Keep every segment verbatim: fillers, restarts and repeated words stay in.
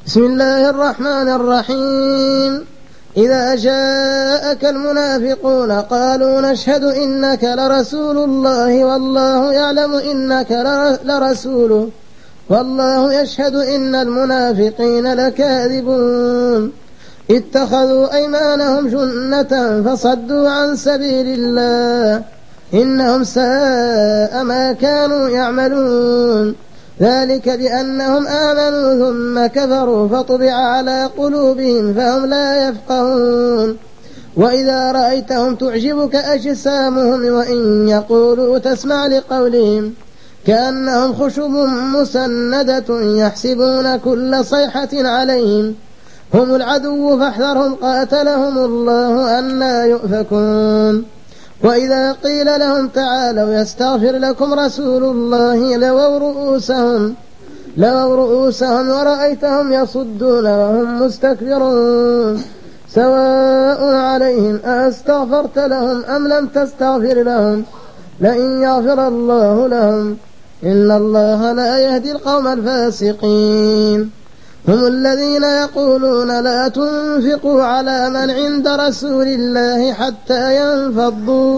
بسم الله الرحمن الرحيم. إذا جاءك المنافقون قالوا نشهد إنك لرسول الله والله يعلم إنك لرسوله والله يشهد إن المنافقين لكاذبون اتخذوا أيمانهم جنة فصدوا عن سبيل الله إنهم ساء ما كانوا يعملون ذلك بأنهم آمنوا ثم كفروا فطبع على قلوبهم فهم لا يفقهون. وإذا رأيتهم تعجبك أجسامهم وإن يقولوا تسمع لقولهم كأنهم خشب مسندة يحسبون كل صيحة عليهم هم العدو فاحذرهم قاتلهم الله أنى يؤفكون. وإذا قيل لهم تعالوا يستغفر لكم رسول الله لووا رؤوسهم لووا رؤوسهم ورأيتهم يصدون وهم مستكبرون سواء عليهم أستغفرت لهم أم لم تستغفر لهم لئن يغفر الله لهم إن الله لا يهدي القوم الفاسقين. هم الذين يقولون لا تنفقوا على من عند رسول الله حتى ينفضوا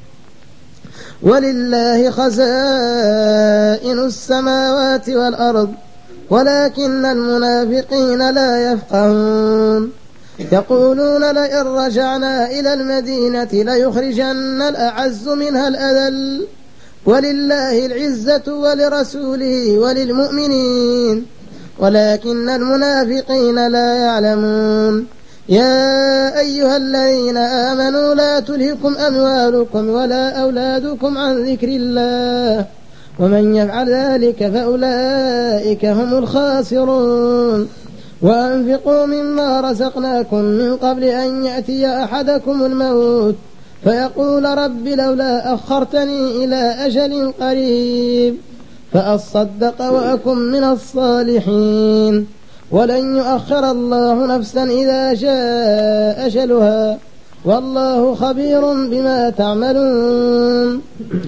ولله خزائن السماوات والأرض ولكن المنافقين لا يفقهون. يقولون لئن رجعنا إلى المدينة ليخرجن الأعز منها الأذل ولله العزة ولرسوله وللمؤمنين ولكن المنافقين لا يعلمون. يا أيها الذين آمنوا لا تلهكم أموالكم ولا أولادكم عن ذكر الله ومن يفعل ذلك فأولئك هم الخاسرون. وأنفقوا مما رزقناكم من قبل أن يأتي أحدكم الموت فيقول رب لولا أخرتني إلى أجل قريب فأصدق وأكن من الصالحين ولن يؤخر الله نفسا إذا جاء أجلها والله خبير بما تعملون.